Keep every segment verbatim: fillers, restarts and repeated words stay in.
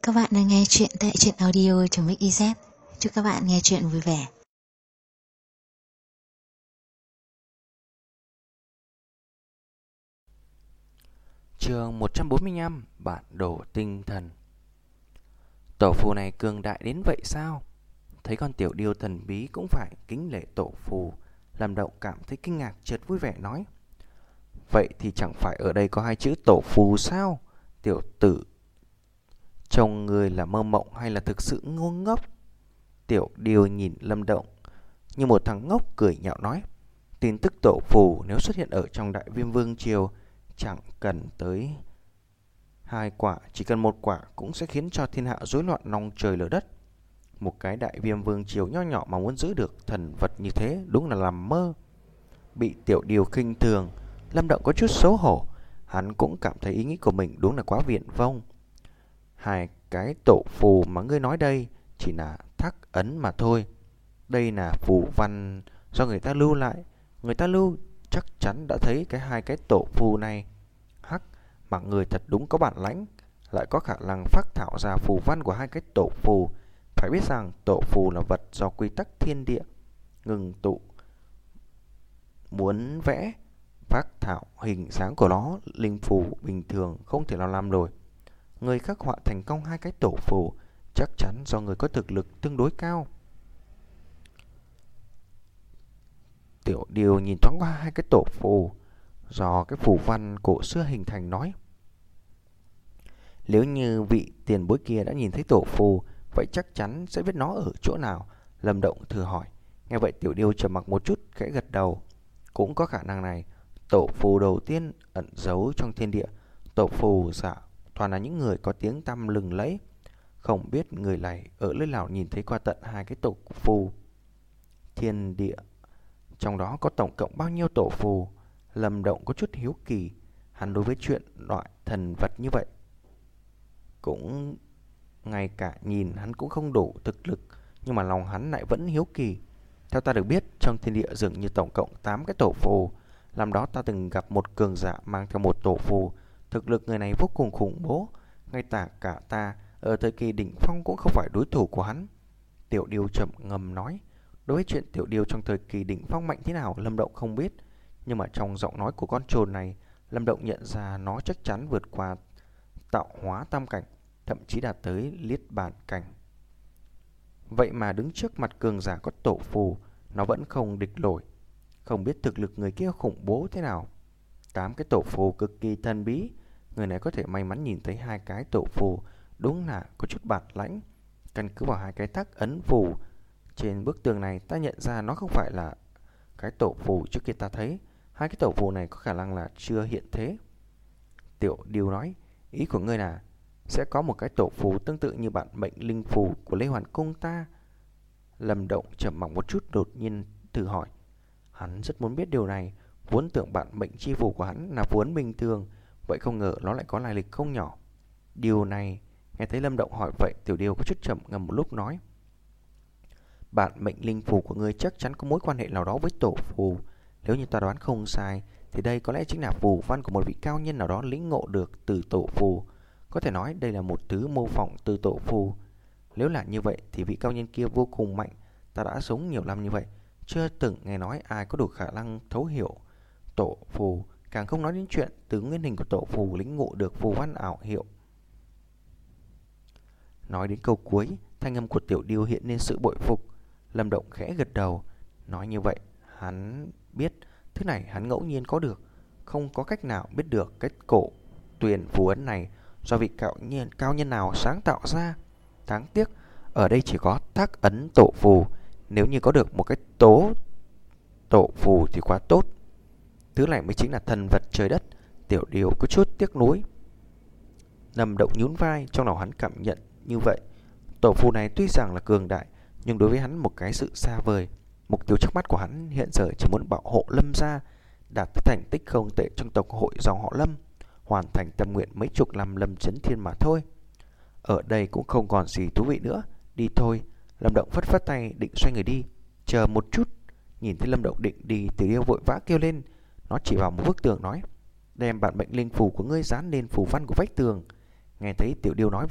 Các bạn đang nghe chuyện tại truyện audio.mixyz. Chúc các bạn nghe chuyện vui vẻ. Chương một trăm bốn mươi lăm. Bản đồ tinh thần. Tổ phù này cường đại đến vậy sao? Thấy con tiểu điêu thần bí cũng phải kính lễ tổ phù, Lâm Động cảm thấy kinh ngạc chợt vui vẻ nói: Vậy thì chẳng phải ở đây có hai chữ tổ phù sao? Tiểu tử, trông người là mơ mộng hay là thực sự ngu ngốc? Tiểu điêu nhìn Lâm Động như một thằng ngốc cười nhạo nói: Tin tức tổ phù nếu xuất hiện ở trong Đại Viêm Vương Triều, chẳng cần tới hai quả, chỉ cần một quả cũng sẽ khiến cho thiên hạ rối loạn long trời lở đất. Một cái Đại Viêm Vương Triều nho nhỏ mà muốn giữ được thần vật như thế đúng là làm mơ. Bị tiểu điều khinh thường, Lâm Động có chút xấu hổ. Hắn cũng cảm thấy ý nghĩ của mình đúng là quá viển vông. Hai cái tổ phù mà ngươi nói đây chỉ là thác ấn mà thôi. Đây là phù văn do người ta lưu lại. Người ta lưu chắc chắn đã thấy cái hai cái tổ phù này. Hắc, mà người thật đúng có bản lãnh, lại có khả năng phác thảo ra phù văn của hai cái tổ phù. Phải biết rằng tổ phù là vật do quy tắc thiên địa ngừng tụ. Muốn vẽ phác thảo hình dáng của nó, linh phù bình thường không thể nào làm nổi. Người khắc họa thành công hai cái tổ phù chắc chắn do người có thực lực tương đối cao. Tiểu điều nhìn thoáng qua hai cái tổ phù do cái phù văn cổ xưa hình thành nói: Nếu như vị tiền bối kia đã nhìn thấy tổ phù, vậy chắc chắn sẽ biết nó ở chỗ nào. Lâm Động thử hỏi. Nghe vậy tiểu điêu trầm mặc một chút, khẽ gật đầu. Cũng có khả năng này. Tổ phù đầu tiên ẩn giấu trong thiên địa. Tổ phù giả toàn là những người có tiếng tăm lừng lẫy. Không biết người này ở nơi nào nhìn thấy qua tận hai cái tổ phù. Thiên địa trong đó có tổng cộng bao nhiêu tổ phù? Lâm Động có chút hiếu kỳ. Hắn đối với chuyện loại thần vật như vậy cũng ngay cả nhìn hắn cũng không đủ thực lực, nhưng mà lòng hắn lại vẫn hiếu kỳ. Theo ta được biết, trong thiên địa dường như tổng cộng tám cái tổ phù. Làm đó ta từng gặp một cường giả mang theo một tổ phù. Thực lực người này vô cùng khủng bố. Ngay cả cả ta ở thời kỳ đỉnh phong cũng không phải đối thủ của hắn. Tiểu điêu chậm ngầm nói. Đối với chuyện tiểu điêu trong thời kỳ đỉnh phong mạnh thế nào, Lâm Động không biết. Nhưng mà trong giọng nói của con trồn này, Lâm Động nhận ra nó chắc chắn vượt qua tạo hóa tam cảnh, thậm chí đạt tới liết bản cảnh. Vậy mà đứng trước mặt cường giả có tổ phù, nó vẫn không địch nổi. Không biết thực lực người kia khủng bố thế nào. Tám cái tổ phù cực kỳ thần bí. Người này có thể may mắn nhìn thấy hai cái tổ phù, đúng là có chút bản lãnh. Căn cứ vào hai cái thác ấn phù trên bức tường này, ta nhận ra nó không phải là cái tổ phù trước kia ta thấy. Hai cái tổ phù này có khả năng là chưa hiện thế. Tiểu điêu nói: Ý của ngươi là sẽ có một cái tổ phù tương tự như bản mệnh linh phù của Lê Hoàn Cung ta? Lâm Động trầm mặc một chút, đột nhiên thử hỏi. Hắn rất muốn biết điều này. Vốn tưởng bản mệnh chi phù của hắn là phù ấn bình thường, vậy không ngờ nó lại có lai lịch không nhỏ. Điều này, nghe thấy Lâm Động hỏi vậy, tiểu điêu có chút trầm ngâm một lúc nói: Bản mệnh linh phù của ngươi chắc chắn có mối quan hệ nào đó với tổ phù. Nếu như ta đoán không sai, thì đây có lẽ chính là phù văn của một vị cao nhân nào đó lĩnh ngộ được từ tổ phù. Có thể nói đây là một thứ mô phỏng từ tổ phù. Nếu là như vậy thì vị cao nhân kia vô cùng mạnh. Ta đã sống nhiều năm như vậy, chưa từng nghe nói ai có đủ khả năng thấu hiểu tổ phù, càng không nói đến chuyện từ nguyên hình của tổ phù lĩnh ngộ được phù văn ảo hiệu. Nói đến câu cuối, thanh âm của tiểu điêu hiện lên sự bội phục. Lâm Động khẽ gật đầu. Nói như vậy, hắn biết thứ này hắn ngẫu nhiên có được, không có cách nào biết được cái cổ tuyền phù ấn này do vị cao nhân, cao nhân nào sáng tạo ra. Đáng tiếc ở đây chỉ có thác ấn tổ phù. Nếu như có được một cái tố tổ phù thì quá tốt. Thứ này mới chính là thần vật trời đất. Tiểu điều có chút tiếc nuối. Lâm Động nhún vai, trong lòng hắn cảm nhận như vậy. Tổ phù này tuy rằng là cường đại, nhưng đối với hắn một cái sự xa vời. Mục tiêu trước mắt của hắn hiện giờ chỉ muốn bảo hộ Lâm gia đạt tới thành tích không tệ trong tộc hội dòng họ Lâm, hoàn thành tâm nguyện mấy chục năm Lâm Chấn Thiên mà thôi. Ở đây cũng không còn gì thú vị nữa, đi thôi. Lâm Động phất phất tay định xoay người đi. Chờ một chút. Nhìn thấy Lâm Động định đi, Tiểu Điêu vội vã kêu lên. Nó chỉ vào một bức tường nói: Đem bản mệnh linh phù của ngươi dán lên phù văn của vách tường. Nghe thấy Tiểu Điêu nói vậy,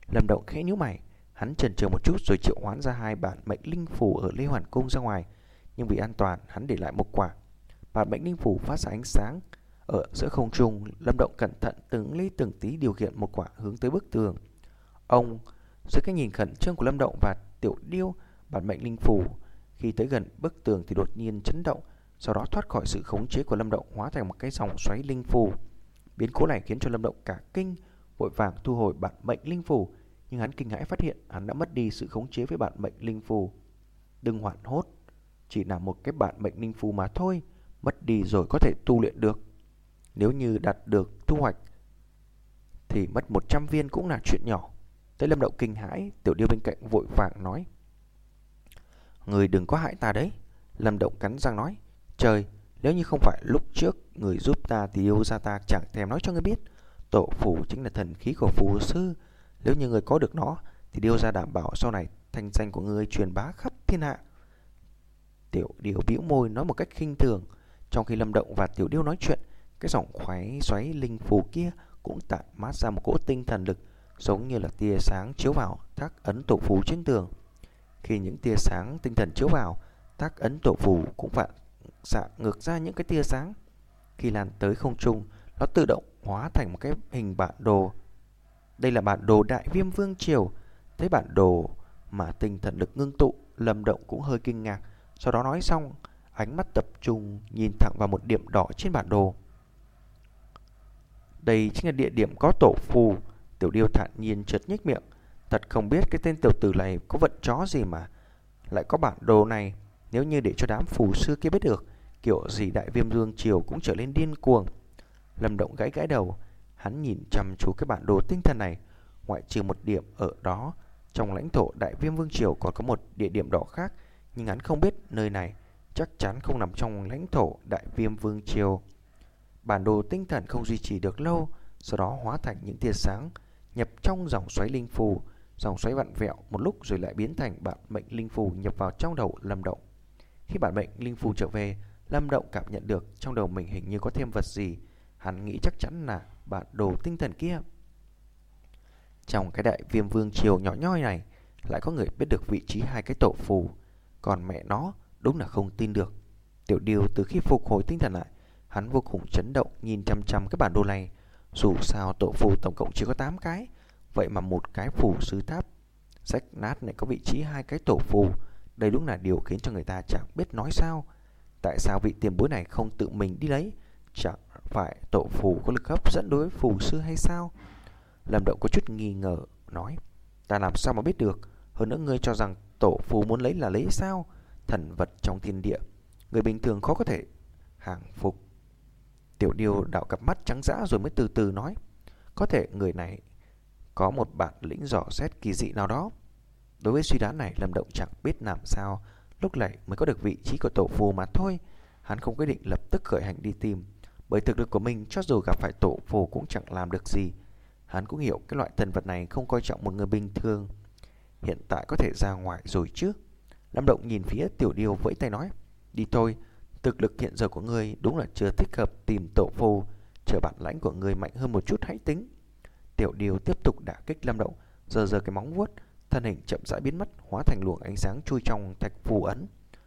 Lâm Động khẽ nhíu mày, hắn chần chừ một chút rồi triệu hoán ra hai bản mệnh linh phù ở Lê Hoàn Cung ra ngoài, nhưng vì an toàn, hắn để lại một quả. Bản mệnh linh phù phát ra ánh sáng ở giữa không trung. Lâm Động cẩn thận từng ly từng tí điều khiển một quả hướng tới bức tường. Ông, dưới cái nhìn khẩn trương của Lâm Động và Tiểu Điêu, bản mệnh linh phù khi tới gần bức tường thì đột nhiên chấn động, sau đó thoát khỏi sự khống chế của Lâm Động, hóa thành một cái dòng xoáy linh phù. Biến cố này khiến cho Lâm Động cả kinh, vội vàng thu hồi bản mệnh linh phù, nhưng hắn kinh hãi phát hiện hắn đã mất đi sự khống chế với bản mệnh linh phù. Đừng hoảng hốt, chỉ là một cái bản mệnh linh phù mà thôi, mất đi rồi có thể tu luyện được. Nếu như đạt được thu hoạch thì mất một trăm viên cũng là chuyện nhỏ. Thấy Lâm Động kinh hãi, Tiểu Điêu bên cạnh vội vàng nói: Người đừng có hại ta đấy. Lâm Động cắn răng nói: Trời, nếu như không phải lúc trước người giúp ta thì yêu ra ta chẳng thèm nói cho người biết. Tổ phù chính là thần khí của phù sư, nếu như người có được nó thì điêu ra đảm bảo sau này thanh danh của người truyền bá khắp thiên hạ. Tiểu Điêu bĩu môi nói một cách khinh thường. Trong khi Lâm Động và Tiểu Điêu nói chuyện, cái dòng khoái xoáy linh phù kia cũng tản mát ra một cỗ tinh thần lực, giống như là tia sáng chiếu vào thác ấn tổ phù trên tường. Khi những tia sáng tinh thần chiếu vào, thác ấn tổ phù cũng phản xạ ngược ra những cái tia sáng. Khi lan tới không trung, nó tự động hóa thành một cái hình bản đồ. Đây là bản đồ Đại Viêm Vương Triều. Thấy bản đồ mà tinh thần lực ngưng tụ, Lâm Động cũng hơi kinh ngạc. Sau đó nói xong, ánh mắt tập trung nhìn thẳng vào một điểm đỏ trên bản đồ. Đây chính là địa điểm có tổ phù. Tiểu Điêu thản nhiên chợt nhếch miệng. Thật không biết cái tên tiểu tử này có vận chó gì mà lại có bản đồ này. Nếu như để cho đám phù sư kia biết được, kiểu gì Đại Viêm Vương Triều cũng trở lên điên cuồng. Lâm Động gãi gãi đầu, hắn nhìn chăm chú cái bản đồ tinh thần này. Ngoại trừ một điểm ở đó, trong lãnh thổ Đại Viêm Vương Triều còn có một địa điểm đỏ khác, nhưng hắn không biết nơi này chắc chắn không nằm trong lãnh thổ Đại Viêm Vương Triều. Bản đồ tinh thần không duy trì được lâu, sau đó hóa thành những tia sáng nhập trong dòng xoáy linh phù. Dòng xoáy vặn vẹo một lúc rồi lại biến thành bản mệnh linh phù nhập vào trong đầu Lâm Động. Khi bản mệnh linh phù trở về, Lâm Động cảm nhận được trong đầu mình hình như có thêm vật gì. Hắn nghĩ chắc chắn là bản đồ tinh thần kia. Trong cái Đại Viêm Vương Triều nhỏ nhoi này lại có người biết được vị trí hai cái tổ phù. Còn mẹ nó, đúng là không tin được. Tiểu Điêu từ khi phục hồi tinh thần lại, hắn vô cùng chấn động nhìn chăm chăm cái bản đồ này. Dù sao tổ phù tổng cộng chỉ có tám cái, vậy mà một cái phù sư tháp rách nát này có vị trí hai cái tổ phù. Đây đúng là điều khiến cho người ta chẳng biết nói sao. Tại sao vị tiền bối này không tự mình đi lấy? Chẳng phải tổ phù có lực hấp dẫn đối với phù sư hay sao? Lâm Động có chút nghi ngờ nói: Ta làm sao mà biết được? Hơn nữa ngươi cho rằng tổ phù muốn lấy là lấy sao? Thần vật trong thiên địa, người bình thường khó có thể hàng phục. Tiểu Điêu đảo cặp mắt trắng dã rồi mới từ từ nói: Có thể người này có một bản lĩnh dò xét kỳ dị nào đó. Đối với suy đoán này, Lâm Động chẳng biết làm sao lúc này mới có được vị trí của tổ phù mà thôi. Hắn không quyết định lập tức khởi hành đi tìm, bởi thực lực của mình cho dù gặp phải tổ phù cũng chẳng làm được gì. Hắn cũng hiểu cái loại thần vật này không coi trọng một người bình thường. Hiện tại có thể ra ngoài rồi chứ? Lâm Động nhìn phía Tiểu Điêu vẫy tay nói: Đi thôi, thực lực hiện giờ của ngươi đúng là chưa thích hợp tìm tổ phù. Chờ bản lãnh của ngươi mạnh hơn một chút hãy tính. Tiểu Điêu tiếp tục đả kích Lâm Động, giơ giơ cái móng vuốt, thân hình chậm rãi biến mất, hóa thành luồng ánh sáng chui trong thạch phù ấn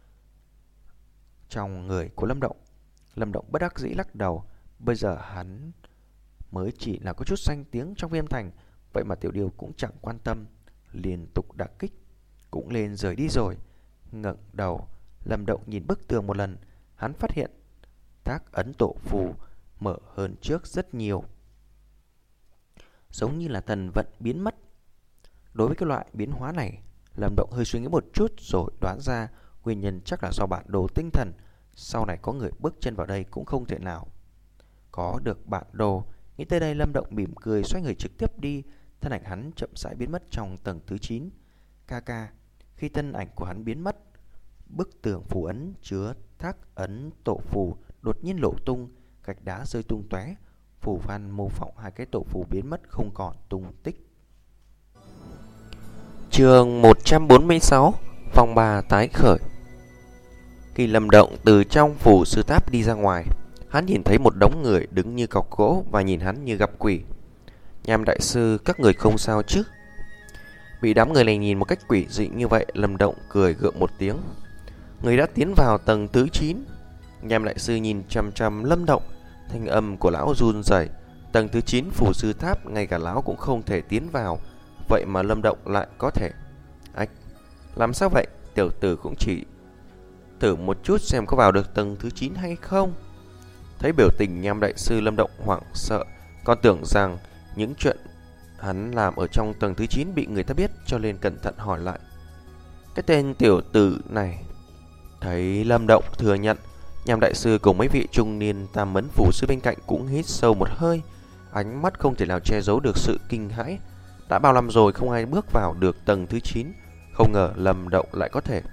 trong người của Lâm Động. Lâm Động bất đắc dĩ lắc đầu. Bây giờ hắn mới chỉ là có chút danh tiếng trong Viêm Thành, vậy mà Tiểu Điêu cũng chẳng quan tâm, liên tục đả kích, cũng lên rời đi rồi. Ngẩng đầu, Lâm Động nhìn bức tường một lần, hắn phát hiện thác ấn tổ phù mở hơn trước rất nhiều, giống như là thần vận biến mất. Đối với cái loại biến hóa này, Lâm Động hơi suy nghĩ một chút rồi đoán ra nguyên nhân chắc là do bản đồ tinh thần. Sau này có người bước chân vào đây cũng không thể nào có được bản đồ. Nghĩ tới đây, Lâm Động mỉm cười xoay người trực tiếp đi. Thân ảnh hắn chậm rãi biến mất trong tầng thứ chín. Ca ca, khi thân ảnh của hắn biến mất, bức tường phù ấn chứa thác ấn tổ phù đột nhiên nổ tung, gạch đá rơi tung tóe, phù văn mô phỏng hai cái tổ phù biến mất không còn tung tích. Chương một trăm bốn mươi sáu, Phong ba tái khởi. Khi Lâm Động từ trong phù sư tháp đi ra ngoài, hắn nhìn thấy một đống người đứng như cọc gỗ và nhìn hắn như gặp quỷ. Nham đại sư, các người không sao chứ? Bị đám người này nhìn một cách quỷ dị như vậy, Lâm Động cười gượng một tiếng. Người đã tiến vào tầng thứ chín. Nham đại sư nhìn chằm chằm Lâm Động, thanh âm của lão run rẩy. Tầng thứ chín phù sư tháp, ngay cả lão cũng không thể tiến vào, vậy mà Lâm Động lại có thể. Ách, làm sao vậy? Tiểu tử cũng chỉ thử một chút xem có vào được tầng thứ chín hay không. Thấy biểu tình Nham đại sư, Lâm Động hoảng sợ, còn tưởng rằng những chuyện hắn làm ở trong tầng thứ chín bị người ta biết, cho nên cẩn thận hỏi lại. Cái tên tiểu tử này. Thấy Lâm Động thừa nhận, Nham đại sư cùng mấy vị trung niên tam mấn phù sư bên cạnh cũng hít sâu một hơi, ánh mắt không thể nào che giấu được sự kinh hãi. Đã bao năm rồi không ai bước vào được tầng thứ chín, không ngờ Lâm Động lại có thể.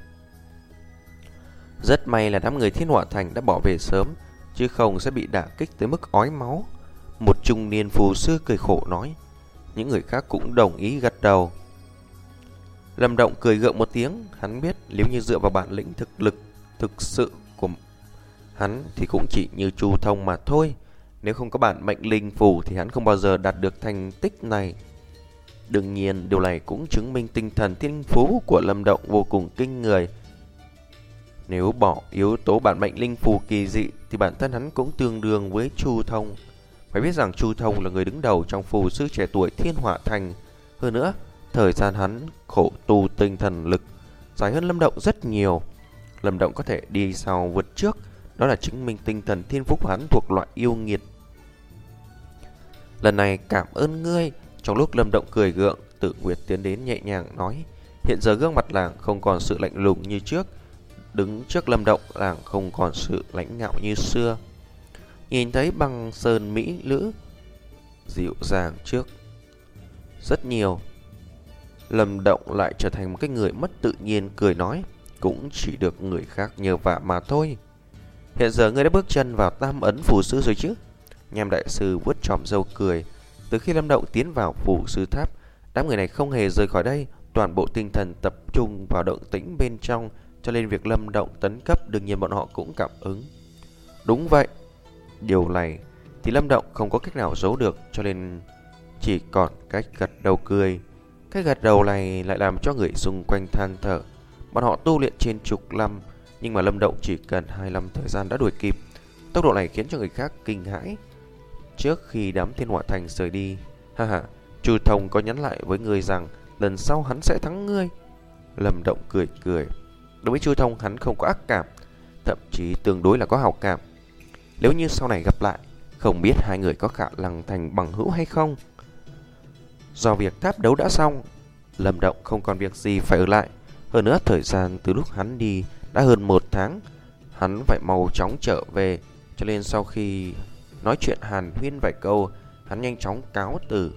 Rất may là đám người Thiên Hỏa Thành đã bỏ về sớm, chứ không sẽ bị đả kích tới mức ói máu. Một trung niên phù sư cười khổ nói. Những người khác cũng đồng ý gật đầu. Lâm Động cười gượng một tiếng. Hắn biết nếu như dựa vào bản lĩnh thực lực thực sự của hắn thì cũng chỉ như Chu Thông mà thôi. Nếu không có bản mệnh linh phù thì hắn không bao giờ đạt được thành tích này. Đương nhiên điều này cũng chứng minh tinh thần thiên phú của Lâm Động vô cùng kinh người. Nếu bỏ yếu tố bản mệnh linh phù kỳ dị thì bản thân hắn cũng tương đương với Chu Thông. Phải biết rằng Chu Thông là người đứng đầu trong phù sư trẻ tuổi Thiên Hỏa Thành. Hơn nữa, thời gian hắn khổ tu tinh thần lực dài hơn Lâm Động rất nhiều. Lâm Động có thể đi sau vượt trước, đó là chứng minh tinh thần thiên phú của hắn thuộc loại yêu nghiệt. Lần này cảm ơn ngươi. Trong lúc Lâm Động cười gượng, Tử Nguyệt tiến đến nhẹ nhàng nói. Hiện giờ gương mặt làng không còn sự lạnh lùng như trước. Đứng trước Lâm Động, làng không còn sự lãnh ngạo như xưa. Nhìn thấy băng sơn mỹ nữ dịu dàng trước rất nhiều, Lâm Động lại trở thành một cái người mất tự nhiên, cười nói. Cũng chỉ được người khác nhờ vả mà thôi. Hiện giờ ngươi đã bước chân vào tam ấn phù sư rồi chứ? Nham đại sư vuốt chòm râu cười. Từ khi Lâm Động tiến vào phù sư tháp, đám người này không hề rời khỏi đây. Toàn bộ tinh thần tập trung vào động tĩnh bên trong, cho nên việc Lâm Động tấn cấp đương nhiên bọn họ cũng cảm ứng. Đúng vậy. Điều này thì Lâm Động không có cách nào giấu được, cho nên chỉ còn cách gật đầu cười. Cái gật đầu này lại làm cho người xung quanh than thở. Bọn họ tu luyện trên chục năm, nhưng mà Lâm Động chỉ cần hai năm thời gian đã đuổi kịp. Tốc độ này khiến cho người khác kinh hãi. Trước khi đám Thiên Hỏa Thành rời đi, ha ha, Chu Thông có nhắn lại với người rằng lần sau hắn sẽ thắng ngươi. Lâm Động cười cười. Đối với Chu Thông hắn không có ác cảm, thậm chí tương đối là có hảo cảm. Nếu như sau này gặp lại, không biết hai người có khả năng thành bằng hữu hay không. Do việc tháp đấu đã xong, Lâm Động không còn việc gì phải ở lại. Hơn nữa thời gian từ lúc hắn đi đã hơn một tháng, hắn phải mau chóng trở về. Cho nên sau khi nói chuyện hàn huyên vài câu, hắn nhanh chóng cáo từ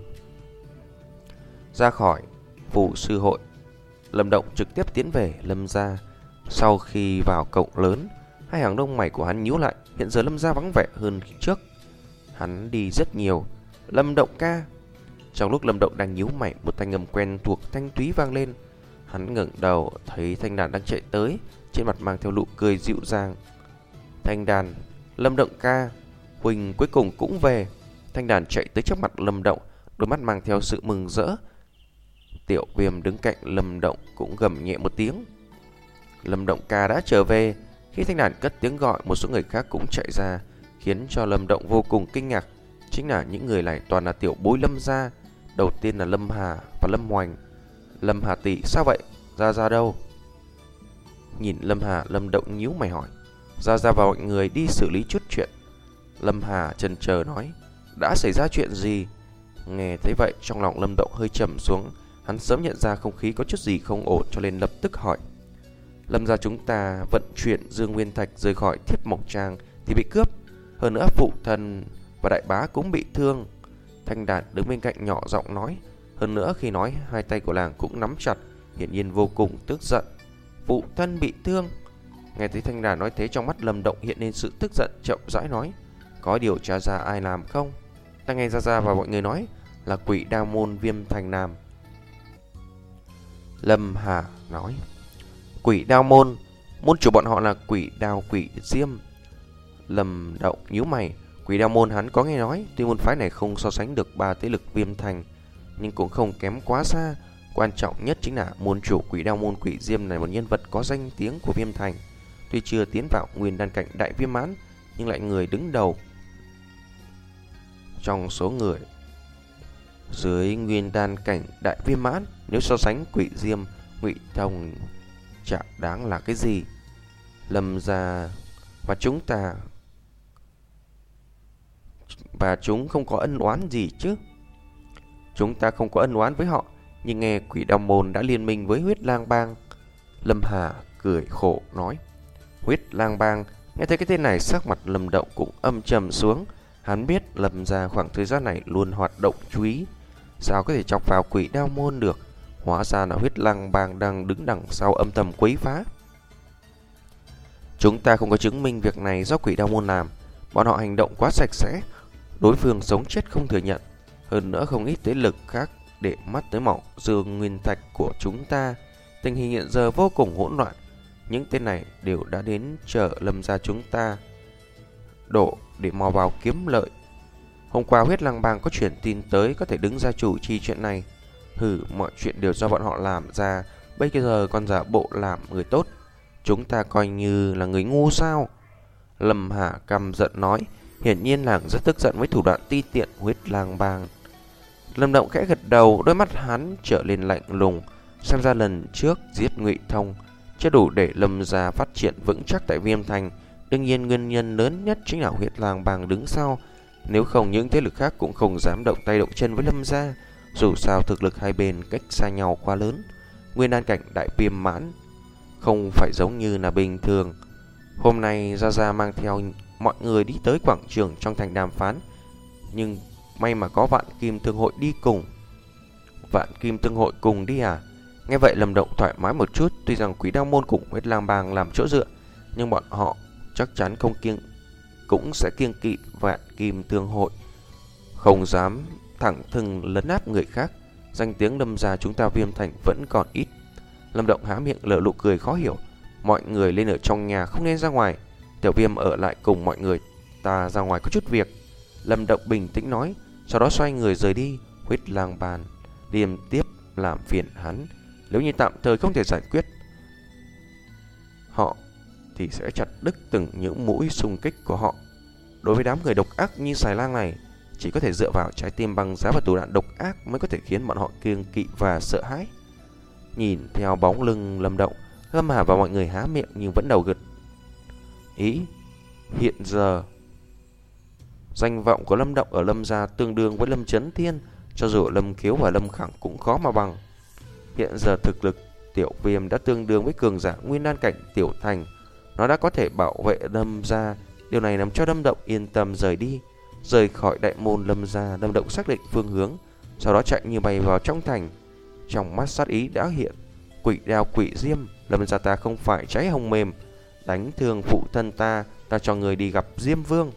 ra khỏi phù sư hội. Lâm Động trực tiếp tiến về Lâm gia. Sau khi vào cổng lớn, hai hàng lông mày của hắn nhíu lại. Hiện giờ Lâm gia vắng vẻ hơn trước. Hắn đi rất nhiều. Lâm Động ca. Trong lúc Lâm Động đang nhíu mày, một thanh âm quen thuộc thanh túy vang lên. Hắn ngẩng đầu thấy Thanh Đàn đang chạy tới, trên mặt mang theo nụ cười dịu dàng. Thanh Đàn, Lâm Động ca, Huỳnh cuối cùng cũng về. Thanh Đàn chạy tới trước mặt Lâm Động, đôi mắt mang theo sự mừng rỡ. Tiểu Viêm đứng cạnh Lâm Động cũng gầm nhẹ một tiếng. Lâm Động ca đã trở về. Khi Thanh Đàn cất tiếng gọi, một số người khác cũng chạy ra, khiến cho Lâm Động vô cùng kinh ngạc. Chính là những người này toàn là tiểu bối Lâm gia. Đầu tiên là Lâm Hà và Lâm Hoành. Lâm Hà tỷ, sao vậy? Gia Gia đâu? Nhìn Lâm Hà, Lâm Động nhíu mày hỏi. Gia Gia và mọi người đi xử lý chút chuyện. Lâm Hà chần chờ nói. Đã xảy ra chuyện gì? Nghe thấy vậy, trong lòng Lâm Động hơi trầm xuống. Hắn sớm nhận ra không khí có chút gì không ổn, cho nên lập tức hỏi. Lâm gia chúng ta vận chuyển Dương Nguyên Thạch rời khỏi Thiếp Mộc Trang thì bị cướp. Hơn nữa phụ thân và đại bá cũng bị thương. Thanh Đàn đứng bên cạnh nhỏ giọng nói. Hơn nữa khi nói, hai tay của làng cũng nắm chặt, hiển nhiên vô cùng tức giận. Phụ thân bị thương. Nghe thấy Thanh Đàn nói thế, trong mắt Lâm Động hiện lên sự tức giận, chậm rãi nói. Có điều tra ra ai làm không? Ta nghe Gia Gia và mọi người nói là Quỷ Đao môn Viêm Thành làm. Lâm Hà nói. Quỷ Đao môn, môn chủ bọn họ là Quỷ Đao Quỷ Diêm. Lâm Động nhíu mày. Quỷ Đao môn hắn có nghe nói, tuy môn phái này không so sánh được ba thế lực Viêm Thành, nhưng cũng không kém quá xa. Quan trọng nhất chính là môn chủ Quỷ Đao môn Quỷ Diêm này một nhân vật có danh tiếng của Viêm Thành. Tuy chưa tiến vào nguyên đan cảnh đại viên mãn, nhưng lại người đứng đầu trong số người dưới nguyên đan cảnh đại viên mãn. Nếu so sánh Quỷ Diêm, Ngụy Thông chả đáng là cái gì. Lâm gia và chúng ta và chúng không có ân oán gì chứ? Chúng ta không có ân oán với họ, nhưng nghe Quỷ Đao môn đã liên minh với Huyết Lang Bang. Lâm Hà cười khổ nói. Huyết Lang Bang. Nghe thấy cái tên này, sắc mặt Lâm Động cũng âm trầm xuống. Hắn biết Lâm gia khoảng thời gian này luôn hoạt động chú ý, sao có thể chọc vào Quỷ Đao môn được. Hóa ra là Huyết Lang Bang đang đứng đằng sau âm thầm quấy phá. Chúng ta không có chứng minh việc này do Quỷ Đao môn làm. Bọn họ hành động quá sạch sẽ, đối phương sống chết không thừa nhận. Hơn nữa không ít thế lực khác để mắt tới mỏ dương nguyên thạch của chúng ta. Tình hình hiện giờ vô cùng hỗn loạn. Những tên này đều đã đến chợ Lâm gia chúng ta đổ để mò vào kiếm lợi. Hôm qua Huyết Lang Bang có truyền tin tới có thể đứng ra chủ trì chuyện này. Hừ, mọi chuyện đều do bọn họ làm ra, bây giờ còn giả bộ làm người tốt. Chúng ta coi như là người ngu sao? Lâm Hà căm giận nói. Hiển nhiên là rất tức giận với thủ đoạn ti tiện Huyết Lang Bang. Lâm Động khẽ gật đầu, đôi mắt hắn trở lên lạnh lùng. Xem ra lần trước giết Ngụy Thông chưa đủ để Lâm gia phát triển vững chắc tại Viêm Thành. Đương nhiên nguyên nhân lớn nhất chính là Huyết Lang Bang đứng sau. Nếu không những thế lực khác cũng không dám động tay động chân với Lâm gia. Dù sao thực lực hai bên cách xa nhau quá lớn. Nguyên đan cảnh đại viêm mãn không phải giống như là bình thường. Hôm nay Gia Gia mang theo mọi người đi tới quảng trường trong thành đàm phán, nhưng may mà có Vạn Kim Thương hội đi cùng. Vạn Kim Thương hội cùng đi à? Nghe vậy Lâm Động thoải mái một chút. Tuy rằng Quỷ Đao môn cùng Huyết Lang Bang làm chỗ dựa, nhưng bọn họ chắc chắn không kiêng cũng sẽ kiêng kỵ Vạn Kim Thương hội, không dám thẳng thừng lấn áp người khác. Danh tiếng Lâm gia chúng ta Viêm Thành vẫn còn ít. Lâm Động há miệng lở nụ cười khó hiểu. Mọi người lên ở trong nhà, không nên ra ngoài. Tiểu Viêm ở lại cùng mọi người, ta ra ngoài có chút việc. Lâm Động bình tĩnh nói, sau đó xoay người rời đi. Huyết Lang Bang liên tiếp làm phiền hắn. Nếu như tạm thời không thể giải quyết họ, thì sẽ chặt đứt từng những mũi xung kích của họ. Đối với đám người độc ác như Xài Lang này, chỉ có thể dựa vào trái tim băng giá và thủ đoạn độc ác mới có thể khiến bọn họ kiêng kỵ và sợ hãi. Nhìn theo bóng lưng Lâm Động, Lâm Hà và mọi người há miệng nhưng vẫn đầu gật ý. Hiện giờ danh vọng của Lâm Động ở Lâm gia tương đương với Lâm Chấn Thiên, cho dù Lâm Khiếu và Lâm Khẳng cũng khó mà bằng. Hiện giờ thực lực Tiểu Viêm đã tương đương với cường giả nguyên đan cảnh Tiểu Thành. Nó đã có thể bảo vệ Lâm gia. Điều này làm cho Lâm Động yên tâm rời đi. Rời khỏi đại môn Lâm gia, Lâm Động xác định phương hướng, sau đó chạy như bay vào trong thành. Trong mắt sát ý đã hiện. Quỷ Đao Quỷ Diêm, Lâm gia ta không phải trái hồng mềm. Đánh thương phụ thân ta, ta cho người đi gặp Diêm Vương.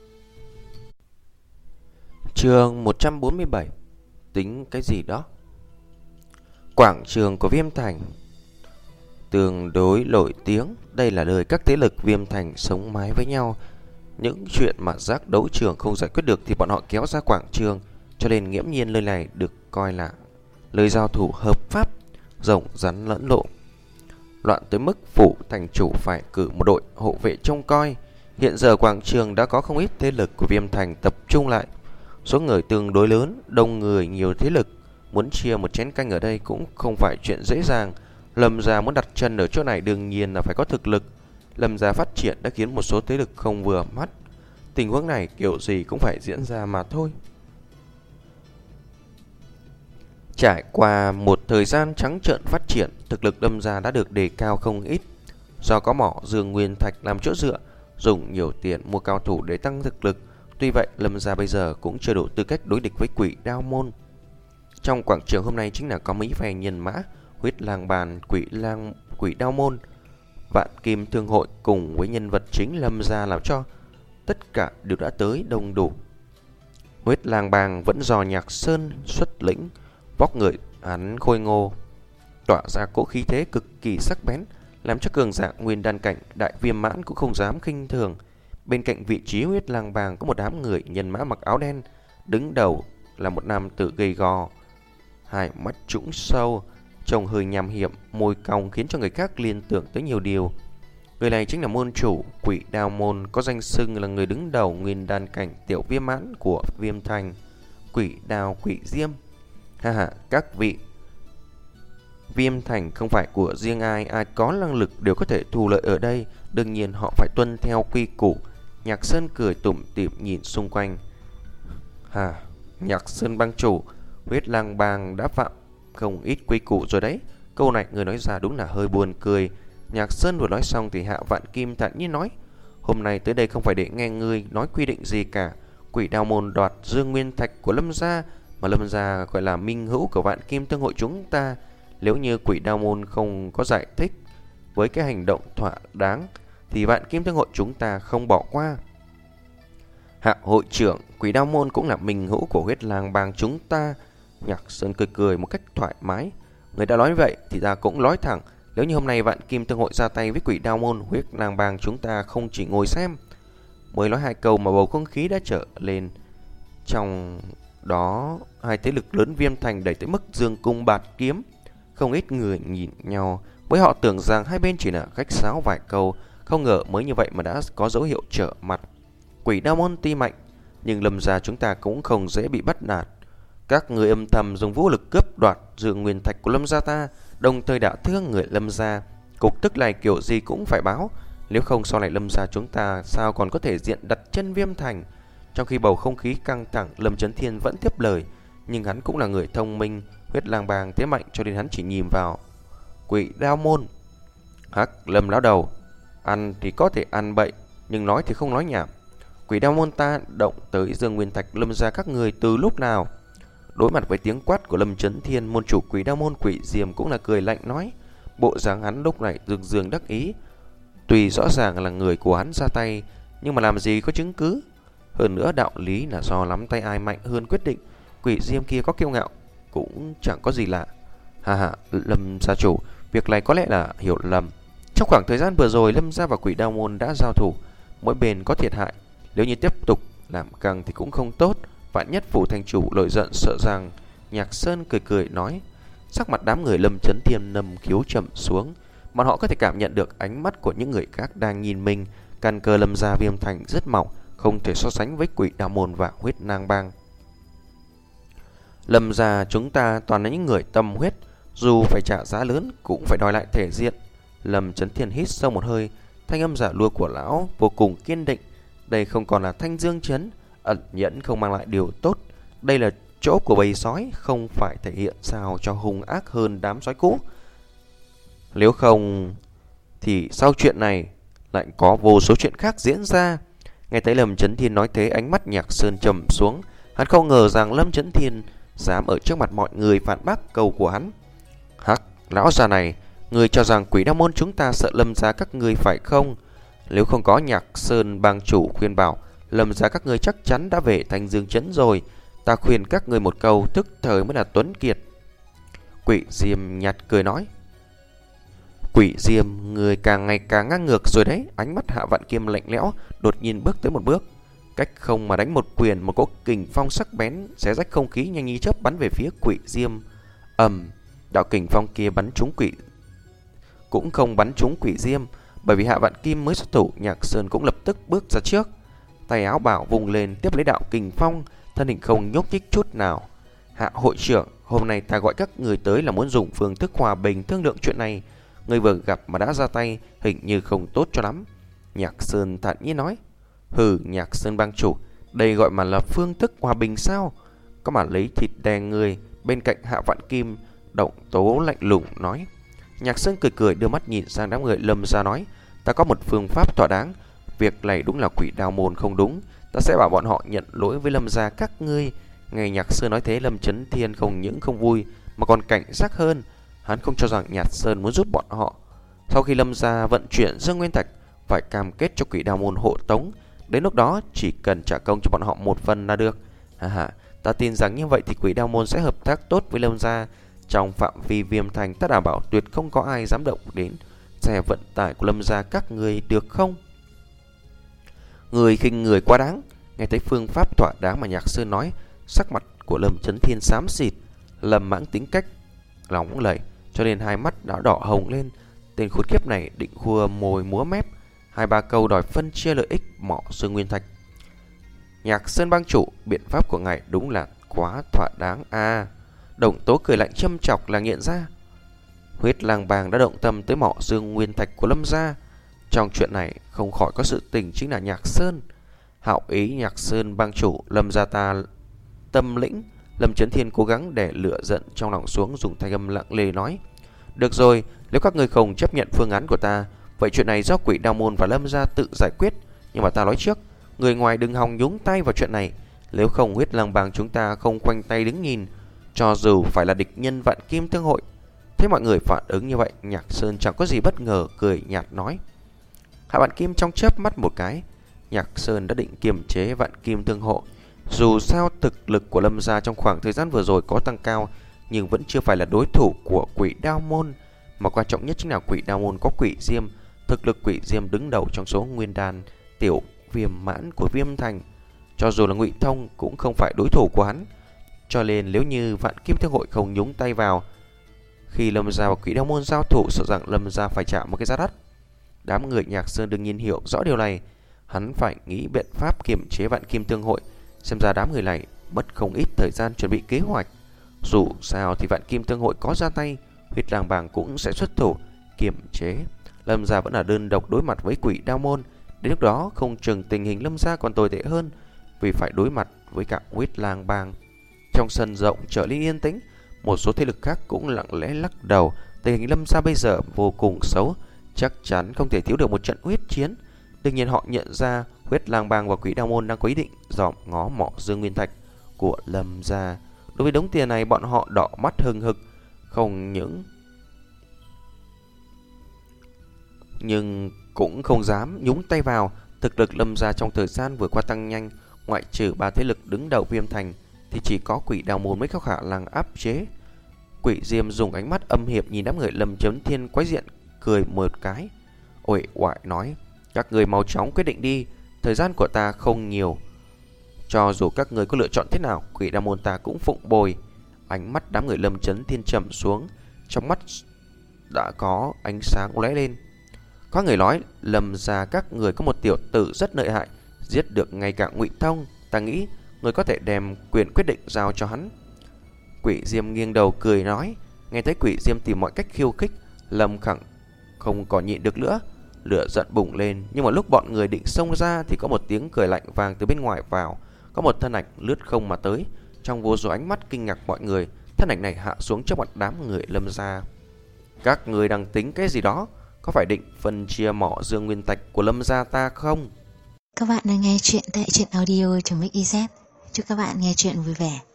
Chương một trăm bốn mươi bảy. Tính cái gì đó? Quảng trường của Viêm Thành tương đối nổi tiếng. Đây là nơi các thế lực Viêm Thành sống mái với nhau. Những chuyện mà giác đấu trường không giải quyết được thì bọn họ kéo ra quảng trường, cho nên nghiễm nhiên nơi này được coi là nơi giao thủ hợp pháp, rộng rắn lẫn lộn. Loạn tới mức phủ thành chủ phải cử một đội hộ vệ trông coi. Hiện giờ quảng trường đã có không ít thế lực của Viêm Thành tập trung lại. Số người tương đối lớn, đông người nhiều thế lực. Muốn chia một chén canh ở đây cũng không phải chuyện dễ dàng. Lâm gia muốn đặt chân ở chỗ này đương nhiên là phải có thực lực. Lâm gia phát triển đã khiến một số thế lực không vừa mắt. Tình huống này kiểu gì cũng phải diễn ra mà thôi. Trải qua một thời gian trắng trợn phát triển, thực lực Lâm gia đã được đề cao không ít. Do có mỏ dương nguyên thạch làm chỗ dựa, dùng nhiều tiền mua cao thủ để tăng thực lực. Tuy vậy Lâm gia bây giờ cũng chưa đủ tư cách đối địch với Quỷ Đao môn. Trong quảng trường hôm nay chính là có mấy phe nhân mã: Huyết Lang Bang, Quỷ Lang, Quỷ Đao môn, Vạn Kim Thương hội cùng với nhân vật chính Lâm gia làm cho tất cả đều đã tới đông đủ. Huyết Lang Bang vẫn do Nhạc Sơn xuất lĩnh, vóc người hắn khôi ngô, tỏa ra cỗ khí thế cực kỳ sắc bén, làm cho cường giả nguyên đan cảnh đại viêm mãn cũng không dám khinh thường. Bên cạnh vị trí Huyết Lang Bang có một đám người nhân mã mặc áo đen, đứng đầu là một nam tử gầy gò, hai mắt trũng sâu, trông hơi nham hiểm, môi cong khiến cho người khác liên tưởng tới nhiều điều. Người này chính là môn chủ Quỷ Đao Môn, có danh xưng là người đứng đầu nguyên đan cảnh tiểu viêm mãn của Viêm Thành, Quỷ Đao Quỷ Diêm. Ha ha, các vị, Viêm Thành không phải của riêng ai, ai có năng lực đều có thể thu lợi ở đây, đương nhiên họ phải tuân theo quy củ. Nhạc Sơn cười tủm tỉm nhìn xung quanh. Hà, Nhạc Sơn bang chủ, Huyết Lang bang đã phạm không ít quy củ rồi đấy. Câu này người nói ra đúng là hơi buồn cười. Nhạc Sơn vừa nói xong thì Hạ Vạn Kim thản nhiên nói: hôm nay tới đây không phải để nghe ngươi nói quy định gì cả. Quỷ Đao Môn đoạt Dương Nguyên Thạch của Lâm gia, mà Lâm gia gọi là minh hữu của Vạn Kim Thương hội chúng ta. Nếu như Quỷ Đao Môn không có giải thích với cái hành động thỏa đáng thì Vạn Kim Thương hội chúng ta không bỏ qua. Hạ hội trưởng, Quỷ Đao Môn cũng là minh hữu của Huyết Lang bang chúng ta. Nhạc Sơn cười cười một cách thoải mái. Người đã nói vậy thì ta cũng nói thẳng. Nếu như hôm nay Vạn Kim Thương hội ra tay với Quỷ Đao Môn, Huyết Lang bang chúng ta không chỉ ngồi xem. Mới nói hai câu mà bầu không khí đã trở lên. Trong đó hai thế lực lớn Viêm Thành đẩy tới mức dương cung bạt kiếm. Không ít người nhìn nhau, với họ tưởng rằng hai bên chỉ là khách sáo vài câu, không ngờ mới như vậy mà đã có dấu hiệu trở mặt. Quỷ Đao Môn tuy mạnh, nhưng Lâm gia chúng ta cũng không dễ bị bắt nạt. Các người âm thầm dùng vũ lực cướp đoạt Dương Nguyên Thạch của Lâm gia ta, đồng thời đã thương người Lâm gia. Cục tức này kiểu gì cũng phải báo, nếu không sau này Lâm gia chúng ta sao còn có thể diện đặt chân Viêm Thành. Trong khi bầu không khí căng thẳng, Lâm Chấn Thiên vẫn tiếp lời, nhưng hắn cũng là người thông minh. Huyết Lang bang thế mạnh cho nên hắn chỉ nhìn vào Quỷ Đao Môn. Hắc, Lâm lão đầu, ăn thì có thể ăn bậy, nhưng nói thì không nói nhảm. Quỷ Đao Môn ta động tới Dương Nguyên Thạch Lâm gia các người từ lúc nào? Đối mặt với tiếng quát của Lâm Chấn Thiên, môn chủ Quỷ Đao Môn Quỷ Diêm cũng là cười lạnh nói. Bộ dáng hắn lúc này dương dương đắc ý. Tuy rõ ràng là người của hắn ra tay, nhưng mà làm gì có chứng cứ. Hơn nữa đạo lý là do lắm tay ai mạnh hơn quyết định. Quỷ Diêm kia có kiêu ngạo cũng chẳng có gì lạ. Hà hà, Lâm gia chủ, việc này có lẽ là hiểu lầm. Trong khoảng thời gian vừa rồi, Lâm gia và Quỷ Đao Môn đã giao thủ, mỗi bên có thiệt hại. Nếu như tiếp tục làm căng thì cũng không tốt. Vạn nhất phủ thành chủ nổi giận sợ rằng. Nhạc Sơn cười cười nói. Sắc mặt đám người Lâm Chấn Thiên nằm khiếu trầm xuống, mà họ có thể cảm nhận được ánh mắt của những người khác đang nhìn mình. Căn cơ Lâm gia Viêm Thành rất mỏng, không thể so sánh với Quỷ Đao Môn và Huyết Lang bang. Lâm gia chúng ta toàn là những người tâm huyết, dù phải trả giá lớn cũng phải đòi lại thể diện. Lâm Chấn Thiên hít sâu một hơi, thanh âm giả lua của lão vô cùng kiên định. Đây không còn là Thanh Dương Trấn, ẩn nhẫn không mang lại điều tốt. Đây là chỗ của bầy sói, không phải thể hiện sao cho hung ác hơn đám sói cũ. Nếu không thì sau chuyện này lại có vô số chuyện khác diễn ra. Nghe thấy Lâm Chấn Thiên nói thế, ánh mắt Nhạc Sơn trầm xuống. Hắn không ngờ rằng Lâm Chấn Thiên dám ở trước mặt mọi người phản bác câu của hắn. Hắc, lão già này, người cho rằng Quỷ Đao Môn chúng ta sợ Lâm gia các ngươi phải không? Nếu không có Nhạc Sơn bang chủ khuyên bảo, Lâm gia các ngươi chắc chắn đã về Thanh Dương Trấn rồi. Ta khuyên các ngươi một câu, tức thời mới là tuấn kiệt. Quỷ Diêm nhạt cười nói. Quỷ Diêm, người càng ngày càng ngang ngược rồi đấy. Ánh mắt Hạ Vạn Kim lạnh lẽo, đột nhiên bước tới một bước, cách không mà đánh một quyền, một cỗ kình phong sắc bén xé rách không khí nhanh như chớp bắn về phía Quỷ Diêm. Ầm, đạo kình phong kia bắn trúng Quỷ cũng không bắn trúng Quỷ Diêm, bởi vì Hạ Vạn Kim mới xuất thủ. Nhạc Sơn cũng lập tức bước ra trước, tay áo bảo vùng lên tiếp lấy đạo kình phong, thân hình không nhúc nhích chút nào. Hạ hội trưởng, hôm nay ta gọi các người tới là muốn dùng phương thức hòa bình thương lượng chuyện này. Người vừa gặp mà đã ra tay, hình như không tốt cho lắm. Nhạc Sơn thản nhiên nói. Hừ, Nhạc Sơn bang chủ, đây gọi mà là phương thức hòa bình sao? Có mà lấy thịt đè người. Bên cạnh Hạ Vạn Kim, Động Tố lạnh lùng nói. Nhạc Sơn cười cười đưa mắt nhìn sang đám người Lâm gia nói. Ta có một phương pháp thỏa đáng. Việc này đúng là Quỷ Đao Môn không đúng, ta sẽ bảo bọn họ nhận lỗi với Lâm gia các ngươi. Nghe Nhạc Sơn nói thế, Lâm Chấn Thiên không những không vui mà còn cảnh giác hơn. Hắn không cho rằng Nhạc Sơn muốn giúp bọn họ. Sau khi Lâm gia vận chuyển Dương Nguyên Thạch, phải cam kết cho Quỷ Đao Môn hộ tống. Đến lúc đó chỉ cần trả công cho bọn họ một phần là được. Ha ha, ta tin rằng như vậy thì Quỷ Đao Môn sẽ hợp tác tốt với Lâm gia. Trong phạm vi Viêm Thành, ta đảm bảo tuyệt không có ai dám động đến xe vận tải của Lâm gia các người, được không? Người khinh người quá đáng. Nghe thấy phương pháp thỏa đáng mà Nhạc Sơn nói, sắc mặt của Lâm Chấn Thiên xám xịt. Lâm Mãng tính cách nóng lẩy, cho nên hai mắt đã đỏ hồng lên. Tên khốn kiếp này định khua môi múa mép, hai ba câu đòi phân chia lợi ích mỏ xương nguyên thạch. Nhạc Sơn bang chủ, biện pháp của ngài đúng là quá thỏa đáng à. Đồng Tố cười lạnh châm chọc là nghiện ra. Huyết lang bang đã động tâm tới mỏ xương nguyên thạch của Lâm gia. Trong chuyện này không khỏi có sự tình chính là Nhạc Sơn. Hạo ý Nhạc Sơn bang chủ, Lâm gia ta tâm lĩnh. Lâm Chấn Thiên cố gắng để lửa giận trong lòng xuống, dùng thanh âm lặng lề nói: được rồi, nếu các người không chấp nhận phương án của ta, vậy chuyện này do Quỷ Đao môn và Lâm gia tự giải quyết. Nhưng mà ta nói trước, người ngoài đừng hòng nhúng tay vào chuyện này. Nếu không, Huyết lang bang chúng ta không khoanh tay đứng nhìn, cho dù phải là địch nhân Vạn Kim Thương hội. Thấy mọi người phản ứng như vậy, Nhạc Sơn chẳng có gì bất ngờ, cười nhạt nói. Hạ Vạn Kim trong chớp mắt một cái, Nhạc Sơn đã định kiềm chế Vạn Kim Thương hội. Dù sao thực lực của Lâm gia trong khoảng thời gian vừa rồi có tăng cao, nhưng vẫn chưa phải là đối thủ của Quỷ Đao môn. Mà quan trọng nhất chính là Quỷ Đao môn có Quỷ Diêm. Thực lực Quỷ Diêm đứng đầu trong số nguyên đan tiểu viêm mãn của Viêm Thành. Cho dù là Ngụy Thông cũng không phải đối thủ của hắn. Cho nên nếu như Vạn Kim Thương hội không nhúng tay vào, khi Lâm gia và Quỷ Đao môn giao thủ, sợ rằng Lâm gia phải trả một cái giá đắt. Đám người Nhạc Sơn đương nhiên hiểu rõ điều này. Hắn phải nghĩ biện pháp kiềm chế Vạn Kim Thương hội. Xem ra đám người này mất không ít thời gian chuẩn bị kế hoạch. Dù sao thì Vạn Kim Thương hội có ra tay, Huyết lang bang cũng sẽ xuất thủ kiềm chế. Lâm gia vẫn là đơn độc đối mặt với Quỷ Đao môn. Đến lúc đó không chừng tình hình Lâm gia còn tồi tệ hơn, vì phải đối mặt với cả Huyết lang bang. Trong sân rộng trở nên yên tĩnh, một số thế lực khác cũng lặng lẽ lắc đầu. Tình hình Lâm gia bây giờ vô cùng xấu, chắc chắn không thể thiếu được một trận huyết chiến. Đương nhiên họ nhận ra Huyết lang bang và Quỷ Đao môn đang có ý định dòm ngó mỏ dương nguyên thạch của Lâm gia. Đối với đống tiền này, bọn họ đỏ mắt hừng hực, không những nhưng cũng không dám nhúng tay vào. Thực lực Lâm gia trong thời gian vừa qua tăng nhanh, ngoại trừ ba thế lực đứng đầu Viêm Thành thì chỉ có Quỷ Đao môn mới có khả năng áp chế. Quỷ Diêm dùng ánh mắt âm hiểm nhìn đám người Lâm Chấn Thiên quái diện, cười một cái, uể oải nói: các người mau chóng quyết định đi, thời gian của ta không nhiều. Cho dù các người có lựa chọn thế nào, Quỷ Đao môn ta cũng phụng bồi. Ánh mắt đám người Lâm Chấn Thiên trầm xuống, trong mắt đã có ánh sáng lóe lên. Có người nói Lâm gia các người có một tiểu tử rất lợi hại, giết được ngay cả Ngụy Thông. Ta nghĩ người có thể đem quyền quyết định giao cho hắn. Quỷ Diêm nghiêng đầu cười nói. Nghe thấy Quỷ Diêm tìm mọi cách khiêu khích, Lâm Khẳng không còn nhịn được nữa, lửa giận bùng lên. Nhưng mà lúc bọn người định xông ra thì có một tiếng cười lạnh vang từ bên ngoài vào. Có một thân ảnh lướt không mà tới. Trong vô số ánh mắt kinh ngạc mọi người, thân ảnh này hạ xuống trước mặt đám người Lâm gia. Các người đang tính cái gì đó? Có phải định phân chia mỏ dương nguyên thạch của Lâm gia ta không? Các bạn đang nghe chuyện tại truyện audio.mixyz. Chúc các bạn nghe chuyện vui vẻ.